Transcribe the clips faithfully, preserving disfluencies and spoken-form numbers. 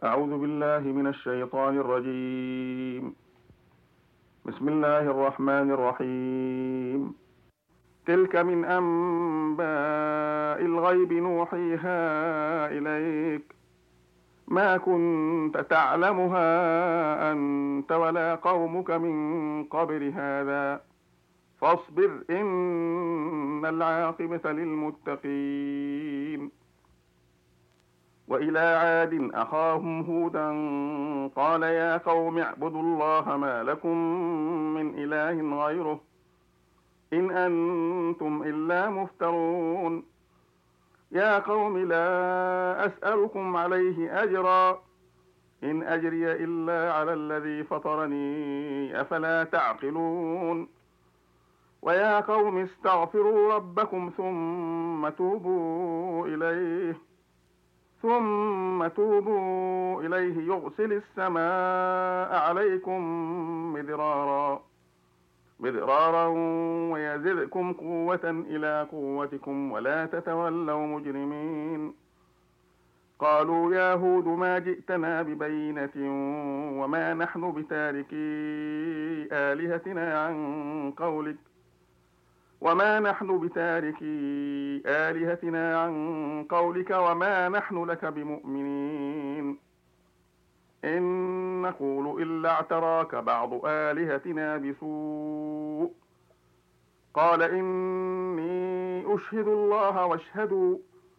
أعوذ بالله من الشيطان الرجيم. بسم الله الرحمن الرحيم. تلك من أنباء الغيب نوحيها إليك، ما كنت تعلمها أنت ولا قومك من قبل هذا، فاصبر إن العاقبة للمتقين. وإلى عاد أخاهم هودا قال يا قوم اعبدوا الله ما لكم من إله غيره إن أنتم إلا مفترون. يا قوم لا أسألكم عليه أجرا إن أجري إلا على الذي فطرني أفلا تعقلون. ويا قوم استغفروا ربكم ثم توبوا إليه ثم توبوا إليه يرسل السماء عليكم مدرارا مدرارا ويزدكم قوة إلى قوتكم ولا تتولوا مجرمين. قالوا يا هود ما جئتنا ببينة وما نحن بتاركي آلهتنا عن قولك وما نحن بتاركي آلهتنا عن قولك وما نحن لك بمؤمنين. إن نقول إلا اعتراك بعض آلهتنا بسوء. قال إني أشهد الله واشهدوا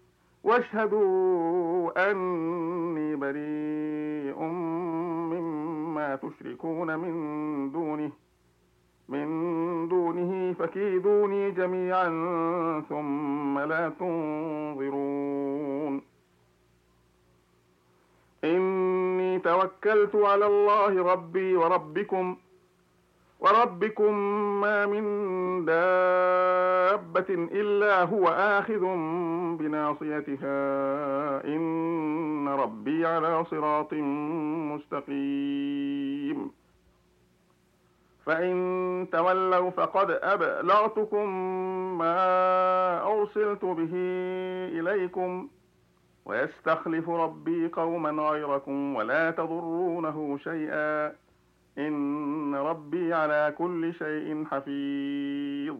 واشهدوا أني بريء مما تشركون من دونه من دونه فكيدوني جميعا ثم لا تنظرون. إني توكلت على الله ربي وربكم وربكم ما من دابة إلا هو آخذ بناصيتها إن ربي على صراط مستقيم. فإن تولوا فقد أبلغتكم ما أرسلت به إليكم ويستخلف ربي قوما غيركم ولا تضرونه شيئا إن ربي على كل شيء حفيظ.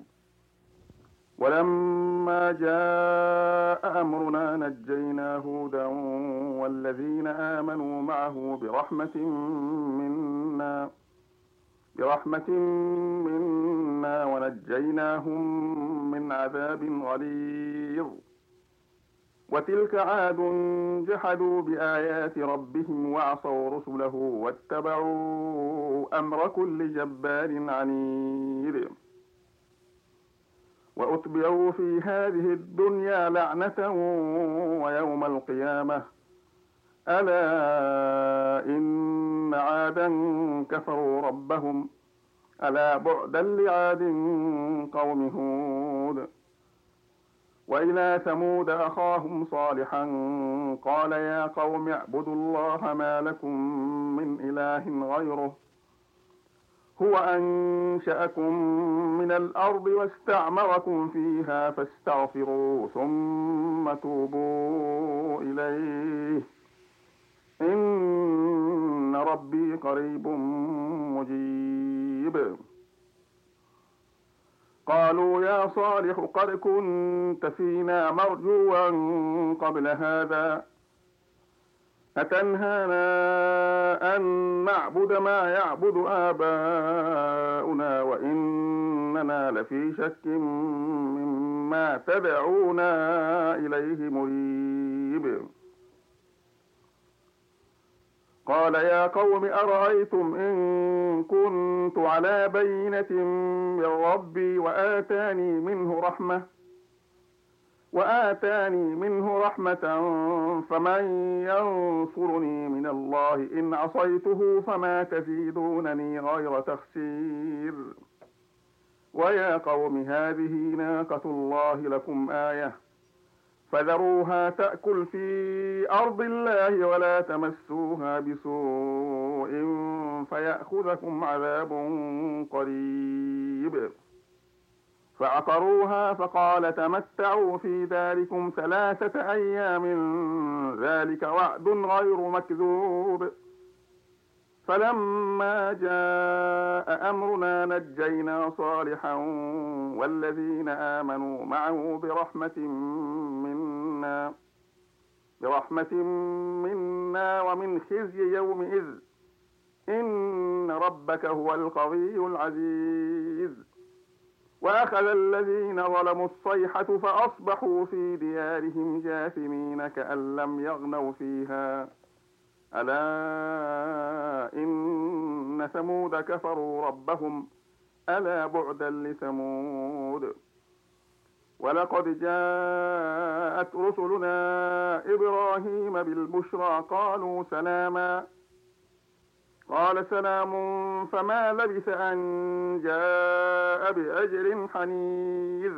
ولما جاء أمرنا نجينا هودا والذين آمنوا معه برحمة منا برحمة منا ونجيناهم من عذاب غليظ. وتلك عاد جحدوا بآيات ربهم وعصوا رسله واتبعوا أمر كل جبار عنيد. وأتبعوا في هذه الدنيا لعنة ويوم القيامة ألا إن عادا كفروا ربهم ألا بعدا لعاد قوم هود. وإلى ثمود أخاهم صالحا قال يا قوم اعبدوا الله ما لكم من إله غيره هو أنشأكم من الأرض واستعمركم فيها فاستغفروا ثم توبوا إليه إن ربي قريب مجيب. قالوا يا صالح قد كنت فينا مرجوا قبل هذا أتنهانا أن نعبد ما يعبد آباؤنا وإننا لفي شك مما تدعونا إليه مريب. قال يا قوم أرأيتم إن كنت على بينة من ربي وآتاني منه رحمة وآتاني منه رحمة فمن ينصرني من الله إن عصيته فما تزيدونني غير تخسير. ويا قوم هذه ناقة الله لكم آية فذروها تأكل في أرض الله ولا تمسوها بسوء فيأخذكم عذاب قريب. فعقروها فقال تمتعوا في داركم ثلاثة أيام ذلك وعد غير مكذوب. فلما جاء أمرنا نجينا صالحا والذين آمنوا معه برحمة منا برحمة منا ومن خزي يومئذ إن ربك هو القوي العزيز. وأخذ الذين ظلموا الصيحة فأصبحوا في ديارهم جاثمين كأن لم يغنوا فيها ألا إن ثمود كفروا ربهم ألا بعدا لثمود. ولقد جاءت رسلنا إبراهيم بالبشرى قالوا سلاما قال سلام فما لبث أن جاء بأجر حنيذ.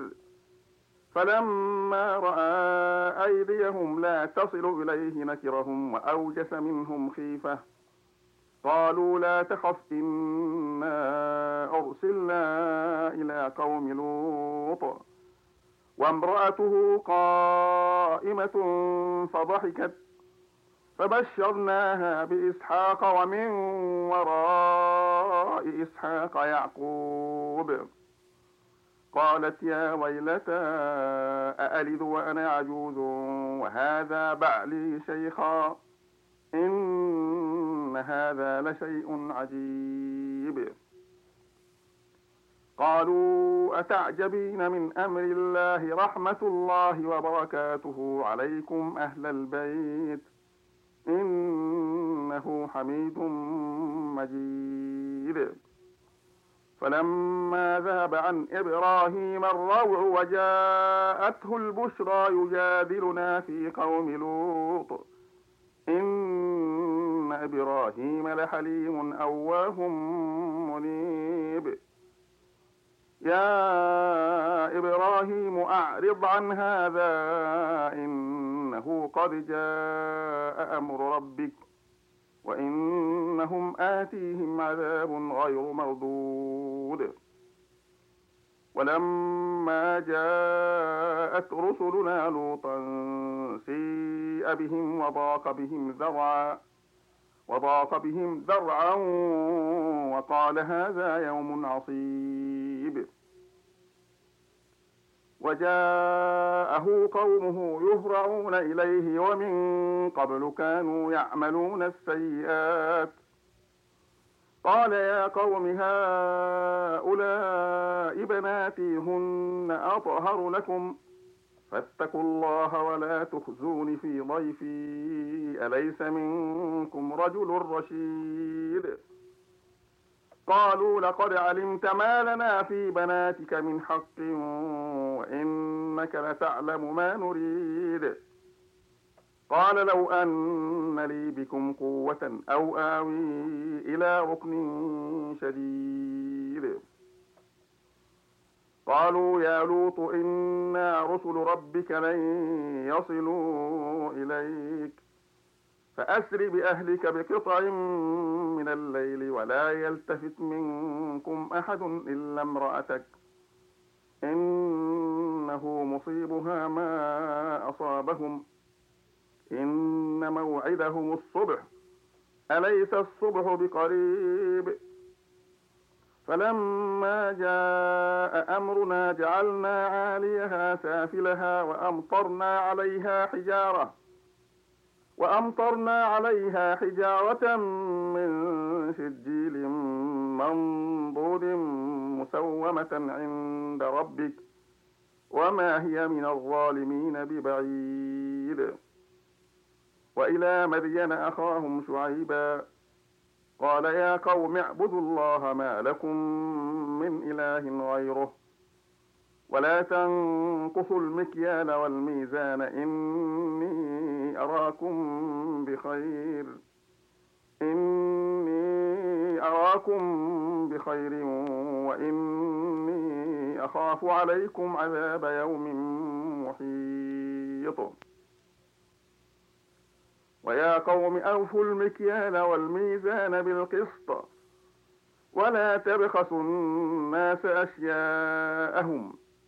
فلما رأى أيديهم لا تصل إليه نكرهم وأوجس منهم خيفة قالوا لا تخف إنا أرسلنا إلى قوم لوط وامرأته قائمة فضحكت فبشرناها بإسحاق ومن وراء إسحاق يعقوب قالت يا ويلتى أألد وأنا عجوز وهذا بعلي شيخا إن هذا لشيء عجيب. قالوا أتعجبين من أمر الله رحمة الله وبركاته عليكم أهل البيت إنه حميد مجيد. فلما ذهب عن إبراهيم الروع وجاءته البشرى يجادلنا في قوم لوط إن إبراهيم لحليم أواه منيب. يا إبراهيم أعرض عن هذا إنه قد جاء أمر ربك وإنهم آتيهم عذاب غير مردود. ولما جاءت رسلنا لوطا سيء بهم وضاق بهم ذرعا وضاق بهم ذرعا وقال هذا يوم عصيب. وجاءه قومه يهرعون إليه ومن قبل كانوا يعملون السيئات قال يا قوم هؤلاء بناتي هن أطهر لكم فاتقوا الله ولا تخزون في ضيفي أليس منكم رجل رشيد. قالوا لقد علمت ما لنا في بناتك من حق وإنك لتعلم ما نريد. قال لو أن لي بكم قوة أو آوي إلى ركن شديد. قالوا يا لوط إنا رسل ربك لن يصلوا إليك فأسر بأهلك بقطع من الليل ولا يلتفت منكم أحد إلا امرأتك إنه مصيبها ما أصابهم إن موعدهم الصبح أليس الصبح بقريب. فلما جاء أمرنا جعلنا عاليها سافلها وأمطرنا عليها حجارة وأمطرنا عليها حجارة من سجيل منضود مسومة عند ربك وما هي من الظالمين ببعيد. وإلى مدين أخاهم شعيبا قال يا قوم اعبدوا الله ما لكم من إله غيره ولا تنقصوا المكيال والميزان إني أراكم بخير إني أراكم بخير وإني أخاف عليكم عذاب يوم محيط. ويا قوم أوفوا المكيال والميزان بالقسط ولا تبخسوا الناس أشياءهم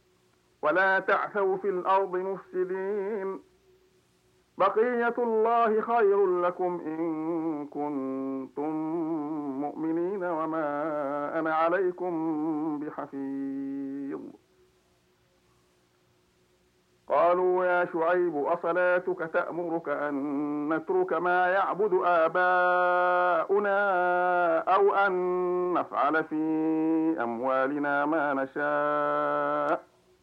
ولا تعثوا في الأرض مفسدين. بقية الله خير لكم إن كنتم مؤمنين وما أنا عليكم بحفيظ. قالوا يا شعيب أصلاتك تأمرك أن نترك ما يعبد آباؤنا أو أن نفعل في أموالنا ما نشاء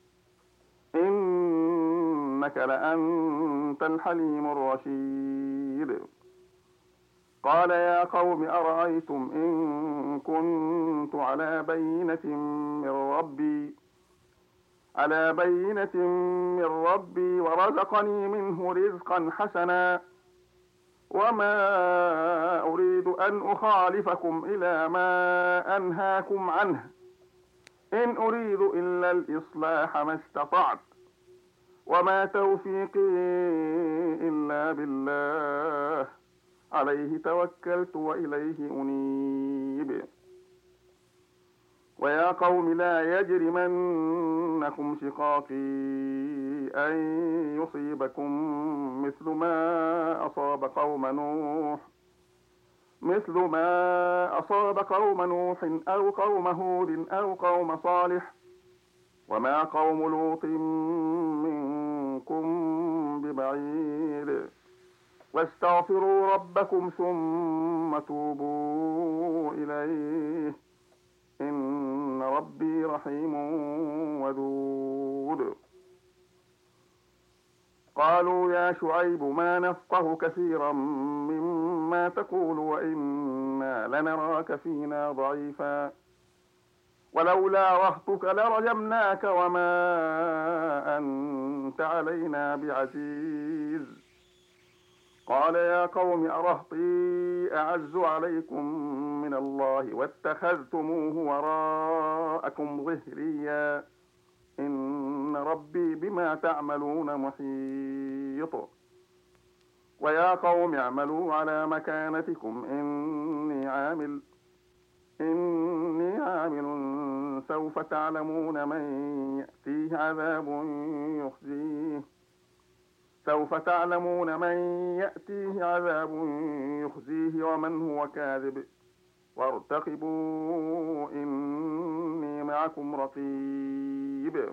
إنك لأنت الحليم الرشيد. قال يا قوم أرأيتم إن كنت على بينة من ربي على بينة من ربي ورزقني منه رزقا حسنا وما أريد أن أخالفكم إلى ما أنهاكم عنه إن أريد إلا الإصلاح ما استطعت وما توفيقي إلا بالله عليه توكلت وإليه أنيب. ويا قوم لا يجرمنكم شقاقي أن يصيبكم مثل ما أصاب قوم نوح مثل ما أصاب قوم نوح أو قوم هود أو قوم صالح وما قوم لوط منكم ببعيد. واستغفروا ربكم ثم توبوا إليه إن ربي رحيم ودود. قالوا يا شعيب ما نفقه كثيرا مما تقول وإنا لنراك فينا ضعيفا ولولا رهطك لرجمناك وما أنت علينا بعزيز. قال يا قوم أرهطي أعز عليكم من الله واتخذتموه وراءكم ظهريا إن ربي بما تعملون محيط. ويا قوم اعملوا على مكانتكم إني عامل إني عامل سوف تعلمون من يأتيه عذاب يخزيه سوف تعلمون من يأتيه عذاب يخزيه ومن هو كاذب وارتقبوا إني معكم رقيب.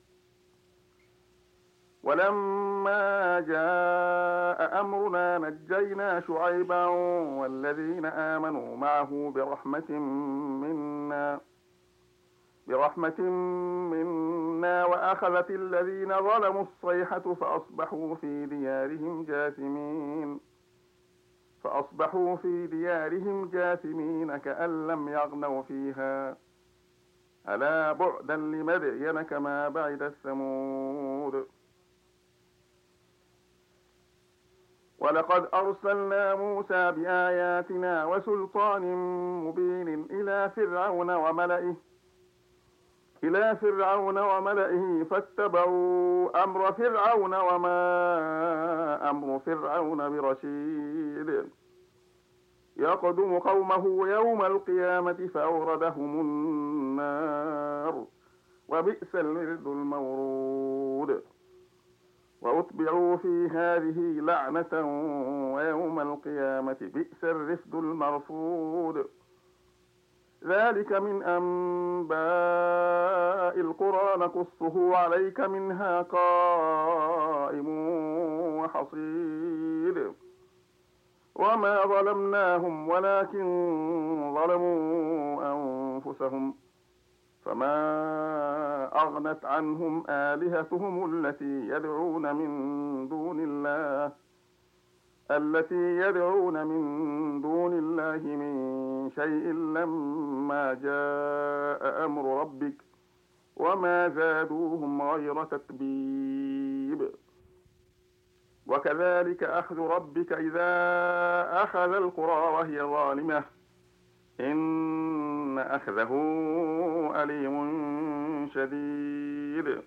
ولما جاء أمرنا نجينا شعيبا والذين آمنوا معه برحمة منا برحمة منا وأخذت الذين ظلموا الصيحة فأصبحوا في ديارهم جاثمين فأصبحوا في ديارهم جاثمين كأن لم يغنوا فيها ألا بعدا لمدين كما بعد الثمود. ولقد أرسلنا موسى بآياتنا وسلطان مبين إلى فرعون وملئه إلى فرعون وملئه فاتبعوا أمر فرعون وما أمر فرعون برشيد. يقدم قومه يوم القيامة فأوردهم النار وبئس الورد المورود. وأتبعوا في هذه لعنة ويوم القيامة بئس الرفد المرفود. ذلك من أنباء القرى نقصه عليك منها قائم وحصيد. وما ظلمناهم ولكن ظلموا أنفسهم فما أغنت عنهم آلهتهم التي يدعون من دون الله التي يدعون من دون الله من شيء لما جاء أمر ربك وما زادوهم غير تتبيب. وكذلك أخذ ربك إذا أخذ القرى وهي ظالمة إن أخذه أليم شديد.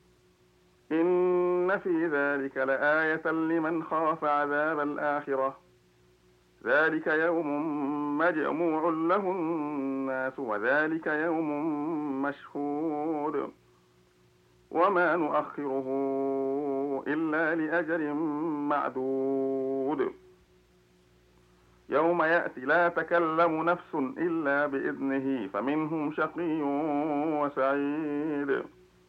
إن في ذلك لآية لمن خاف عذاب الآخرة ذلك يوم مجموع له الناس وذلك يوم مشهود. وما نؤخره إلا لأجل معدود يوم يأتي لا تكلم نفس إلا بإذنه فمنهم شقي وسعيد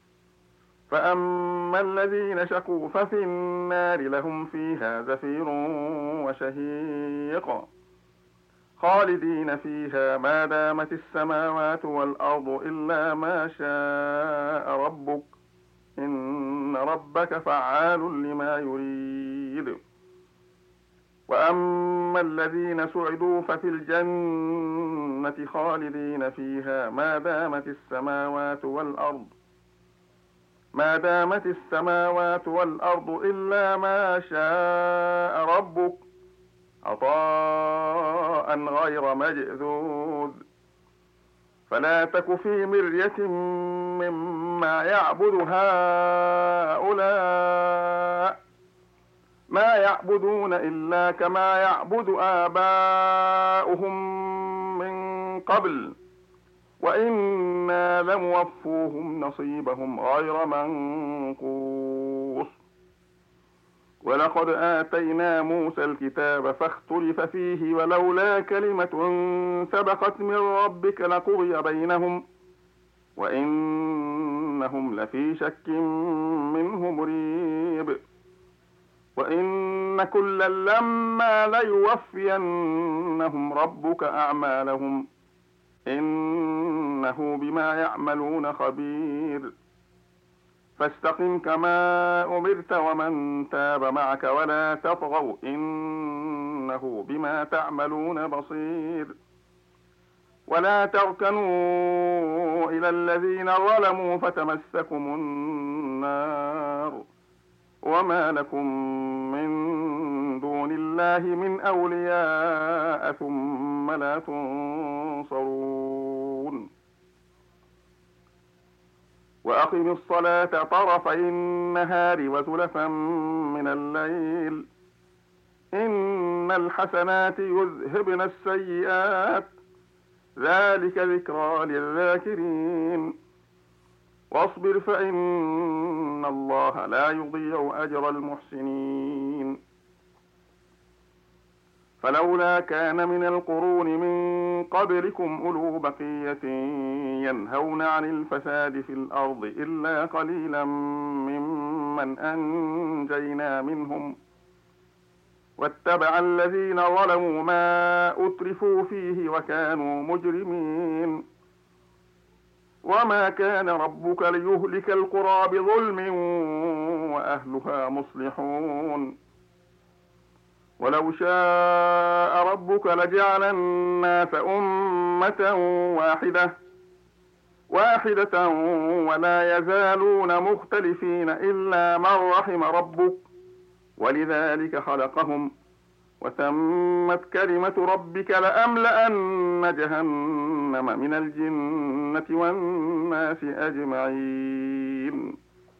فأما الذين شقوا ففي النار لهم فيها زفير وشهيق خالدين فيها ما دامت السماوات والأرض إلا ما شاء ربك إن ربك فعال لما يريد وأما الذين سعدوا ففي الجنة خالدين فيها ما دامت السماوات والأرض ما دامت السماوات والأرض إلا ما شاء ربك عطاء غير مجذوذ فلا تك في مرية مما يعبد هؤلاء ما يعبدون إلا كما يعبد آباؤهم من قبل وإنا لموفوهم نصيبهم غير منقوص ولقد آتينا موسى الكتاب فاختلف فيه ولولا كلمة سبقت من ربك لقضي بينهم وإنهم لفي شك منه مريب وإن كلا لما ليوفينهم ربك أعمالهم إنه بما يعملون خبير فاستقم كما أمرت ومن تاب معك ولا تطغوا إنه بما تعملون بصير ولا تركنوا إلى الذين ظلموا فتمسكم النار وما لكم من دون الله من أولياء ثم لا تنصرون وأقم الصلاة طرفي النهار وزلفا من الليل إن الحسنات يذهبن السيئات ذلك ذكرى للذاكرين واصبر فإن الله لا يضيع أجر المحسنين فلولا كان من القرون من قبلكم أولو بقية ينهون عن الفساد في الأرض إلا قليلا ممن أنجينا منهم واتبع الذين ظلموا ما أترفوا فيه وكانوا مجرمين وما كان ربك ليهلك القرى بظلم وأهلها مصلحون ولو شاء ربك لجعل الناس أمة واحدة واحدة ولا يزالون مختلفين إلا من رحم ربك ولذلك خلقهم وتمت كلمة ربك لأملأن جهنم من الجنة والناس أجمعين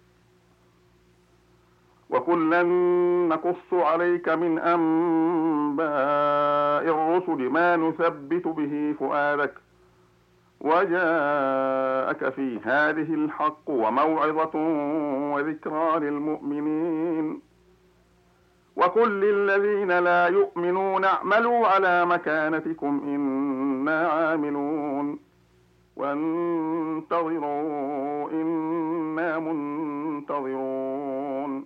وكلا نقص عليك من أنباء الرسل ما نثبت به فؤادك وجاءك في هذه الحق وموعظة وذكرى للمؤمنين وقل للذين لا يؤمنون اعملوا على مكانتكم إنا عاملون وانتظروا إنا منتظرون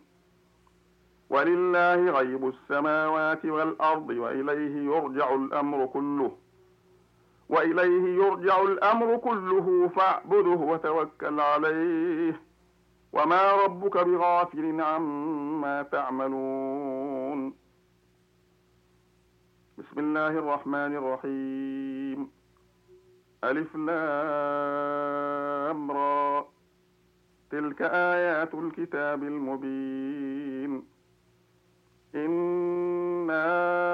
ولله غيب السماوات والأرض وإليه يرجع الأمر كله وإليه يرجع الأمر كله فاعبده وتوكل عليه وما ربك بغافل عما تعملون بسم الله الرحمن الرحيم ألف لام را تلك آيات الكتاب المبين إنا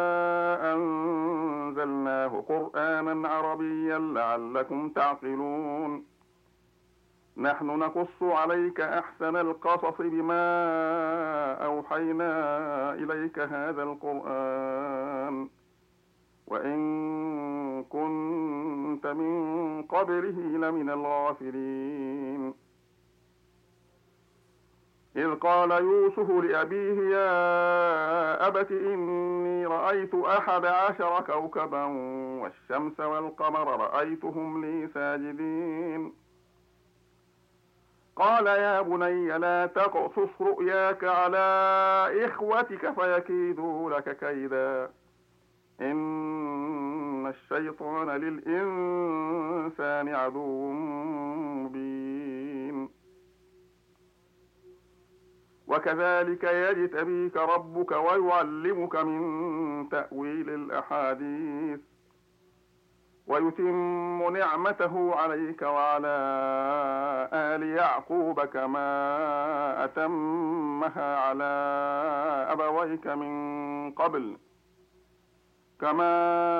أنزلناه قرآنا عربيا لعلكم تعقلون نحن نقص عليك أحسن القصص بما أوحينا إليك هذا القرآن وإن كنت من قبله لمن الغافلين إذ قال يوسف لأبيه يا أبت إني رأيت أحد عشر كوكبا والشمس والقمر رأيتهم لي ساجدين قال يا بني لا تقصص رؤياك على إخوتك فيكيدوا لك كيدا إن الشيطان للإنسان عدو مبين وكذلك يجتبيك ربك ويعلمك من تأويل الأحاديث ويتم نعمته عليك وعلى آل يعقوب كما أتمها على أبويك من قبل كما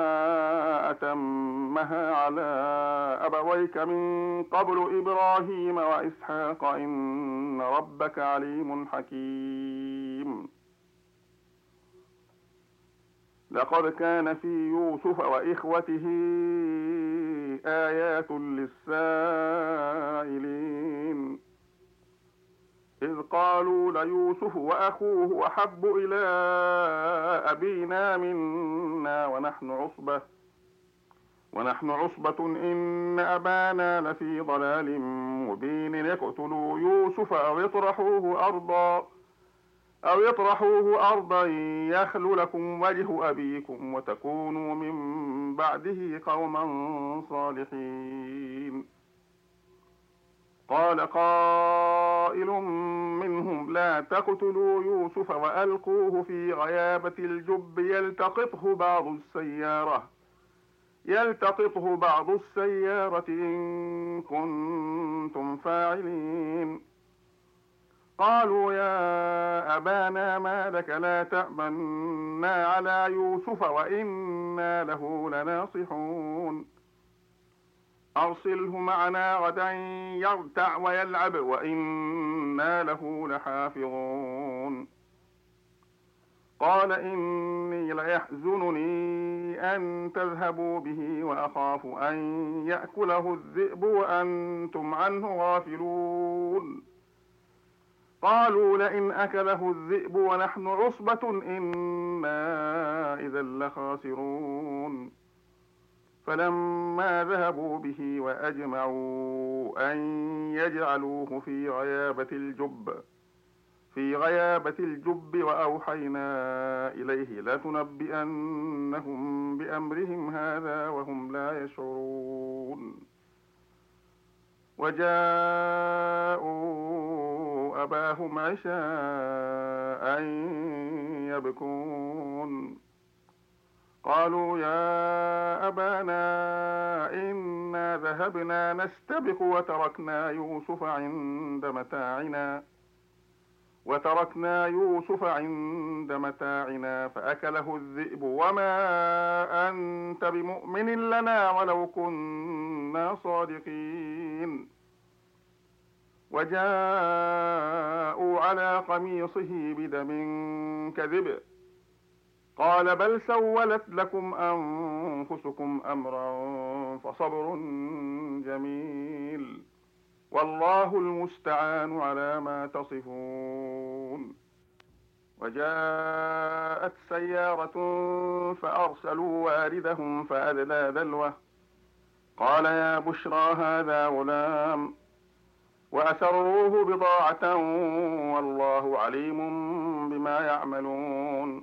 أتمها على أبويك من قبل إبراهيم وإسحاق إن ربك عليم حكيم لقد كان في يوسف وإخوته آيات للسائلين إذ قالوا ليوسف وأخوه أحب إلى أبينا منا ونحن عصبة ونحن عصبة إن أبانا لفي ضلال مبين اقتلوا يوسف أو اطرحوه أرضا أو يطرحوه أرضا يخل لكم وجه أبيكم وتكونوا من بعده قوما صالحين قال قائل منهم لا تقتلوا يوسف وألقوه في غيابة الجب يلتقطه بعض السيارة يلتقطه بعض السيارة إن كنتم فاعلين قالوا يا أبانا ما لك لا تأمنا على يوسف وإنا له لناصحون أرسله معنا غدا يرتع ويلعب وإنا له لحافظون قال إني ليحزنني أن تذهبوا به وأخاف أن يأكله الذئب وأنتم عنه غافلون قالوا لئن أكله الذئب ونحن عصبة إنا إذا لخاسرون فلما ذهبوا به وأجمعوا أن يجعلوه في غيابة الجب في غيابة الجب وأوحينا إليه لتنبئنهم بأمرهم هذا وهم لا يشعرون وجاءوا أباهم عشاء يبكون قالوا يا أبانا إنا ذهبنا نستبق وتركنا يوسف عند متاعنا وتركنا يوسف عند متاعنا فأكله الذئب وما أنت بمؤمن لنا ولو كنا صادقين وجاءوا على قميصه بدم كذب قال بل سولت لكم أنفسكم أمرا فصبر جميل والله المستعان على ما تصفون وجاءت سيارة فأرسلوا واردهم فأدلى دلوه قال يا بشرى هذا غلام وأسروه بضاعة والله عليم بما يعملون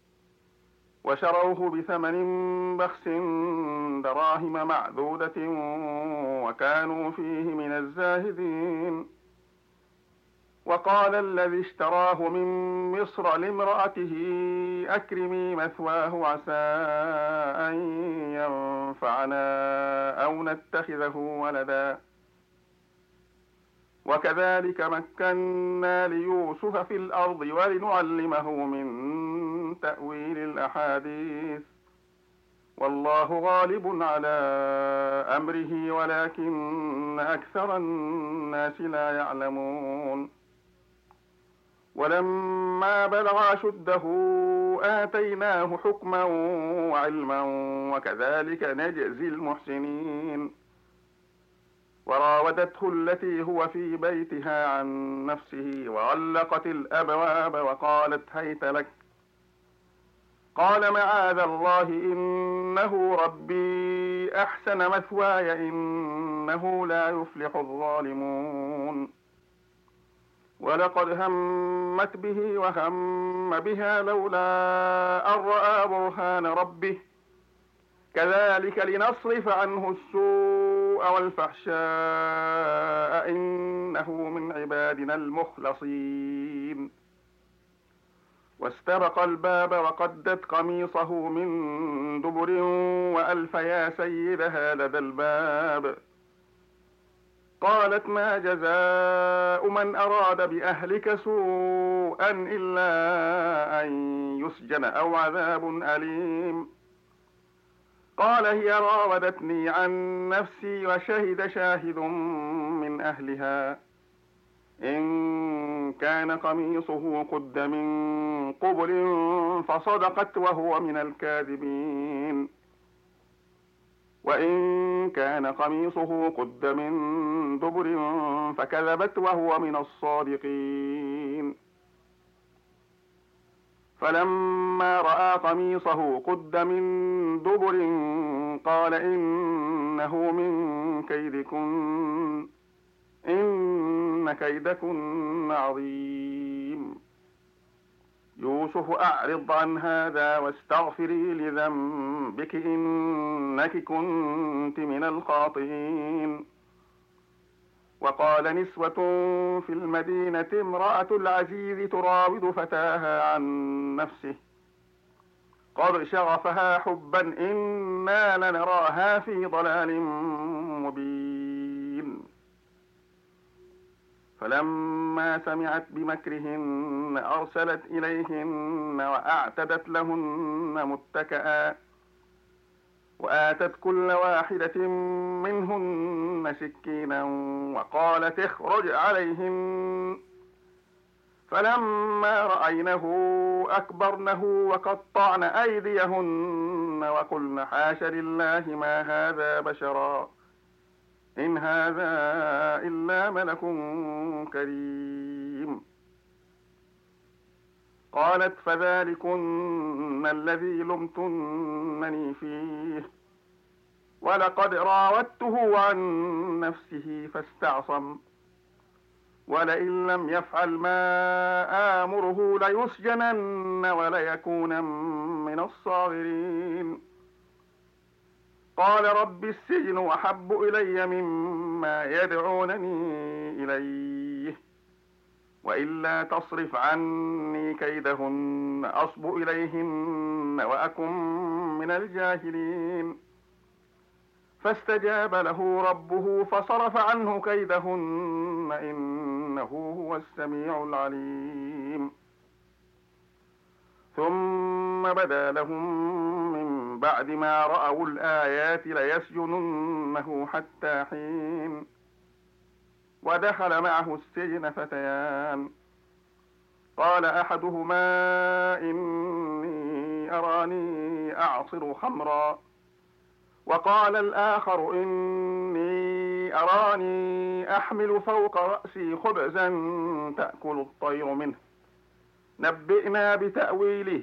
وشروه بثمن بخس دراهم معدودة وكانوا فيه من الزاهدين وقال الذي اشتراه من مصر لامرأته أكرمي مثواه عسى أن ينفعنا أو نتخذه ولدا وكذلك مكنا ليوسف في الأرض ولنعلمه من تأويل الأحاديث والله غالب على أمره ولكن أكثر الناس لا يعلمون ولما بلغ أشده آتيناه حكما وعلما وكذلك نجزي المحسنين وراودته التي هو في بيتها عن نفسه وغلقت الأبواب وقالت هيت لك. قال معاذ الله إنه ربي أحسن مثواي إنه لا يفلح الظالمون. ولقد همت به وهم بها لولا أن رأى برهان ربه كذلك لنصرف عنه السوء والفحشاء إنه من عبادنا المخلصين. واستبق الباب وقدت قميصه من دبر وألف يا سيدها لدى الباب. قالت ما جزاء من أراد بأهلك سوءا إلا أن يسجن أو عذاب أليم. قال هي راودتني عن نفسي وشهد شاهد من أهلها إن كان قميصه قد من قبل فصدقت وهو من الكاذبين وإن كان قميصه قد من دبر فكذبت وهو من الصادقين. فلما رأى قميصه قد من دبر قال إنه من كيدكن إن كيدكن عظيم. يوسف أعرض عن هذا واستغفري لذنبك إنك كنت من الخاطئين. وقال نسوة في المدينة امرأة العزيز تراود فتاها عن نفسه قد شغفها حبا إنا لنراها في ضلال مبين. فلما سمعت بمكرهن أرسلت إليهن وأعتدت لهن متكئا وآتت كل واحدة منهن سكينا وقالت اخرج عليهن. فلما رأينه أكبرنه وقطعن أيديهن وقلن حاش لله ما هذا بشرا إن هذا إلا ملك كريم. قالت فذلكن الذي لمتنني فيه ولقد راودته عن نفسه فاستعصم ولئن لم يفعل ما آمره ليسجنن وليكون من الصاغرين. قال رب السجن أحب إلي مما يدعونني إليه وإلا تصرف عني كيدهن أصب إليهن وأكن من الجاهلين. فاستجاب له ربه فصرف عنه كيدهن إنه هو السميع العليم. ثم بدا لهم من بعد ما رأوا الآيات ليسجننه حتى حين. ودخل معه السجن فتيان قال أحدهما إني أراني أعصر خمرا وقال الآخر إني أراني أحمل فوق رأسي خبزا تأكل الطير منه نبئنا بتأويله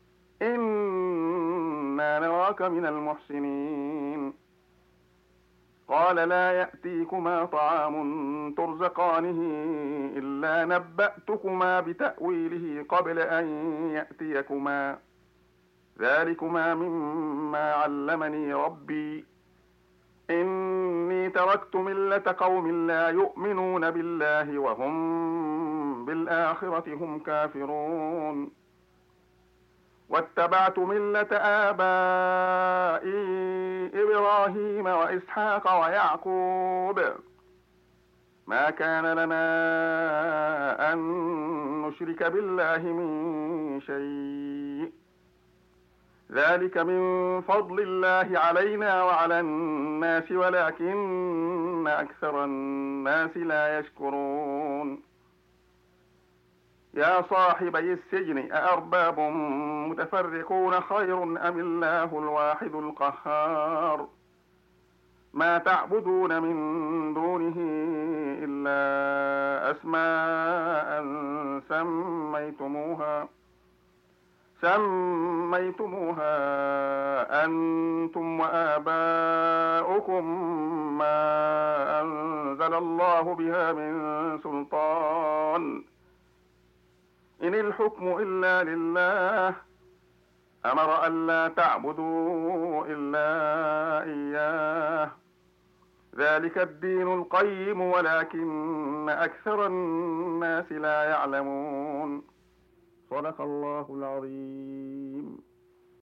إنا نراك من المحسنين. قال لا يأتيكما طعام ترزقانه إلا نبأتكما بتأويله قبل أن يأتيكما ذلكما مما علمني ربي إني تركت ملة قوم لا يؤمنون بالله وهم بالآخرة هم كافرون واتبعت ملة آبائي إبراهيم وإسحاق ويعقوب ما كان لنا أن نشرك بالله من شيء ذلك من فضل الله علينا وعلى الناس ولكن أكثر الناس لا يشكرون. يا صاحبي السجن أأرباب متفرقون خير أم الله الواحد القهار ما تعبدون من دونه إلا أسماء سميتموها سميتموها أنتم وآباؤكم ما أنزل الله بها من سلطان إن الحكم إلا لله أمر ألا تعبدوا إلا إياه ذلك الدين القيم ولكن أكثر الناس لا يعلمون صدق الله العظيم.